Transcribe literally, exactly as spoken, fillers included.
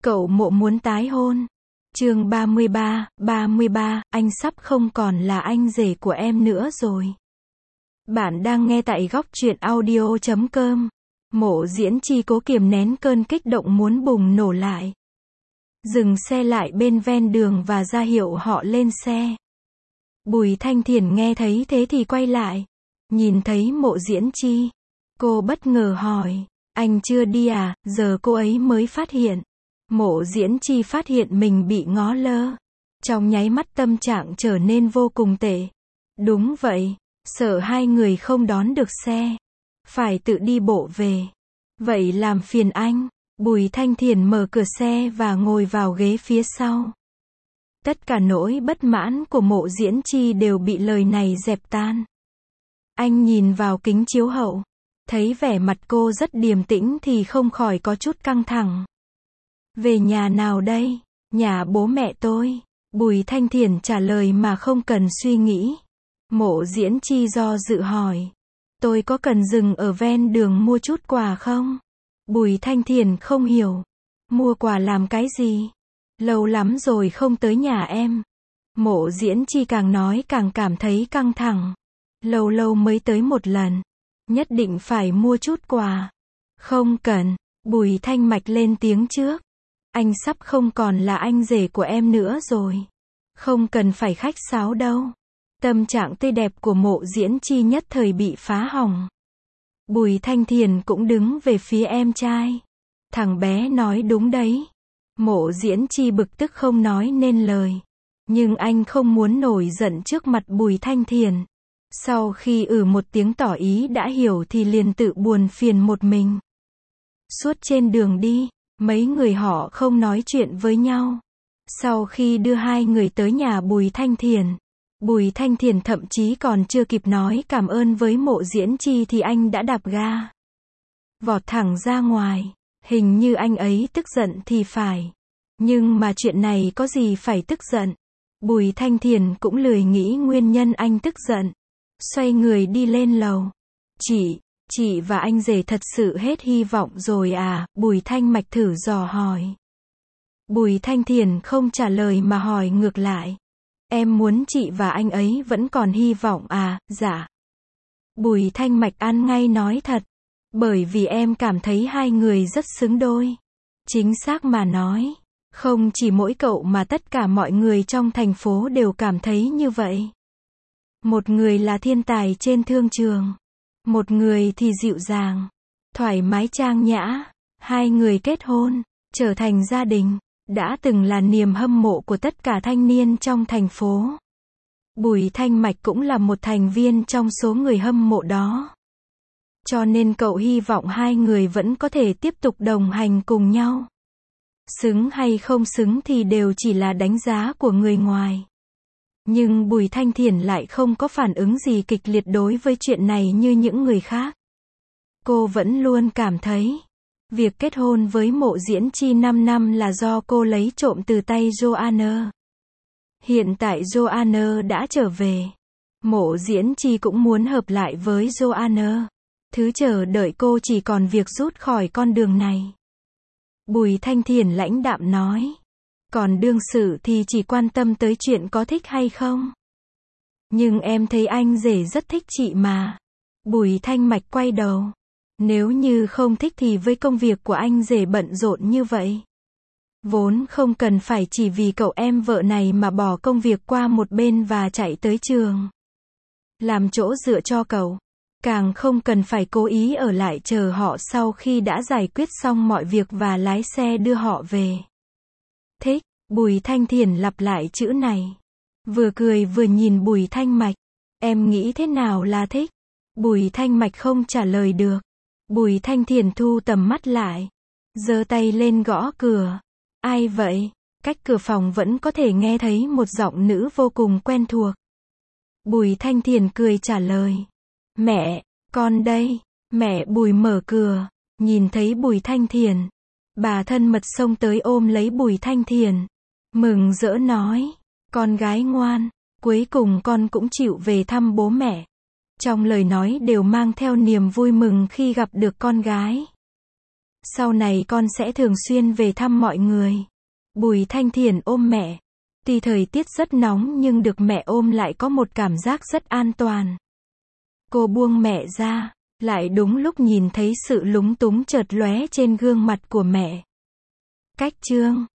Cậu Mộ muốn tái hôn. Chương ba mươi ba, ba mươi ba, anh sắp không còn là anh rể của em nữa rồi. Bạn đang nghe tại góc truyện audio chấm com. Mộ Diễn Chi cố kiềm nén cơn kích động muốn bùng nổ lại. Dừng xe lại bên ven đường và ra hiệu họ lên xe. Bùi Thanh Thiển nghe thấy thế thì quay lại. Nhìn thấy Mộ Diễn Chi. Cô bất ngờ hỏi, anh chưa đi à? Giờ cô ấy mới phát hiện. Mộ Diễn Chi phát hiện mình bị ngó lơ. Trong nháy mắt tâm trạng trở nên vô cùng tệ. Đúng vậy, sợ hai người không đón được xe. Phải tự đi bộ về. Vậy làm phiền anh. Bùi Thanh Thiển mở cửa xe và ngồi vào ghế phía sau. Tất cả nỗi bất mãn của Mộ Diễn Chi đều bị lời này dẹp tan. Anh nhìn vào kính chiếu hậu. Thấy vẻ mặt cô rất điềm tĩnh thì không khỏi có chút căng thẳng. Về nhà nào đây? Nhà bố mẹ tôi. Bùi Thanh Thiển trả lời mà không cần suy nghĩ. Mộ Diễn Chi do dự hỏi. Tôi có cần dừng ở ven đường mua chút quà không? Bùi Thanh Thiển không hiểu. Mua quà làm cái gì? Lâu lắm rồi không tới nhà em. Mộ Diễn Chi càng nói càng cảm thấy căng thẳng. Lâu lâu mới tới một lần. Nhất định phải mua chút quà. Không cần. Bùi Thanh Mạch lên tiếng trước. Anh sắp không còn là anh rể của em nữa rồi. Không cần phải khách sáo đâu. Tâm trạng tươi đẹp của Mộ Diễn Chi nhất thời bị phá hỏng. Bùi Thanh Thiển cũng đứng về phía em trai. Thằng bé nói đúng đấy. Mộ Diễn Chi bực tức không nói nên lời. Nhưng anh không muốn nổi giận trước mặt Bùi Thanh Thiển. Sau khi ử một tiếng tỏ ý đã hiểu thì liền tự buồn phiền một mình. Suốt trên đường đi, mấy người họ không nói chuyện với nhau. Sau khi đưa hai người tới nhà Bùi Thanh Thiển, Bùi Thanh Thiển thậm chí còn chưa kịp nói cảm ơn với Mộ Diễn Chi thì anh đã đạp ga. Vọt thẳng ra ngoài. Hình như anh ấy tức giận thì phải. Nhưng mà chuyện này có gì phải tức giận. Bùi Thanh Thiển cũng lười nghĩ nguyên nhân anh tức giận. Xoay người đi lên lầu. Chị, chị và anh rể thật sự hết hy vọng rồi à? Bùi Thanh Mạch thử dò hỏi. Bùi Thanh Thiển không trả lời mà hỏi ngược lại. Em muốn chị và anh ấy vẫn còn hy vọng à? Dạ. Bùi Thanh Mạch ăn ngay nói thật. Bởi vì em cảm thấy hai người rất xứng đôi. Chính xác mà nói. Không chỉ mỗi cậu mà tất cả mọi người trong thành phố đều cảm thấy như vậy. Một người là thiên tài trên thương trường. Một người thì dịu dàng, thoải mái trang nhã. Hai người kết hôn, trở thành gia đình. Đã từng là niềm hâm mộ của tất cả thanh niên trong thành phố. Bùi Thanh Mạch cũng là một thành viên trong số người hâm mộ đó. Cho nên cậu hy vọng hai người vẫn có thể tiếp tục đồng hành cùng nhau. Xứng hay không xứng thì đều chỉ là đánh giá của người ngoài. Nhưng Bùi Thanh Thiển lại không có phản ứng gì kịch liệt đối với chuyện này như những người khác. Cô vẫn luôn cảm thấy, việc kết hôn với Mộ Diễn Chi năm năm là do cô lấy trộm từ tay Joanna. Hiện tại Joanna đã trở về. Mộ Diễn Chi cũng muốn hợp lại với Joanna. Thứ chờ đợi cô chỉ còn việc rút khỏi con đường này. Bùi Thanh Thiển lãnh đạm nói. Còn đương sự thì chỉ quan tâm tới chuyện có thích hay không. Nhưng em thấy anh rể rất thích chị mà. Bùi Thanh Mạch quay đầu. Nếu như không thích thì với công việc của anh rể bận rộn như vậy. Vốn không cần phải chỉ vì cậu em vợ này mà bỏ công việc qua một bên và chạy tới trường. Làm chỗ dựa cho cậu. Càng không cần phải cố ý ở lại chờ họ sau khi đã giải quyết xong mọi việc và lái xe đưa họ về. Thích, Bùi Thanh Thiển lặp lại chữ này. Vừa cười vừa nhìn Bùi Thanh Mạch. Em nghĩ thế nào là thích? Bùi Thanh Mạch không trả lời được. Bùi Thanh Thiển thu tầm mắt lại. Giơ tay lên gõ cửa. Ai vậy? Cách cửa phòng vẫn có thể nghe thấy một giọng nữ vô cùng quen thuộc. Bùi Thanh Thiển cười trả lời. Mẹ, con đây. Mẹ Bùi mở cửa. Nhìn thấy Bùi Thanh Thiển. Bà thân mật xông tới ôm lấy Bùi Thanh Thiển. Mừng rỡ nói. Con gái ngoan. Cuối cùng con cũng chịu về thăm bố mẹ. Trong lời nói đều mang theo niềm vui mừng khi gặp được con gái. Sau này con sẽ thường xuyên về thăm mọi người. Bùi Thanh Thiển ôm mẹ. Tuy thời tiết rất nóng nhưng được mẹ ôm lại có một cảm giác rất an toàn. Cô buông mẹ ra, lại đúng lúc nhìn thấy sự lúng túng chợt lóe trên gương mặt của mẹ. Cách chương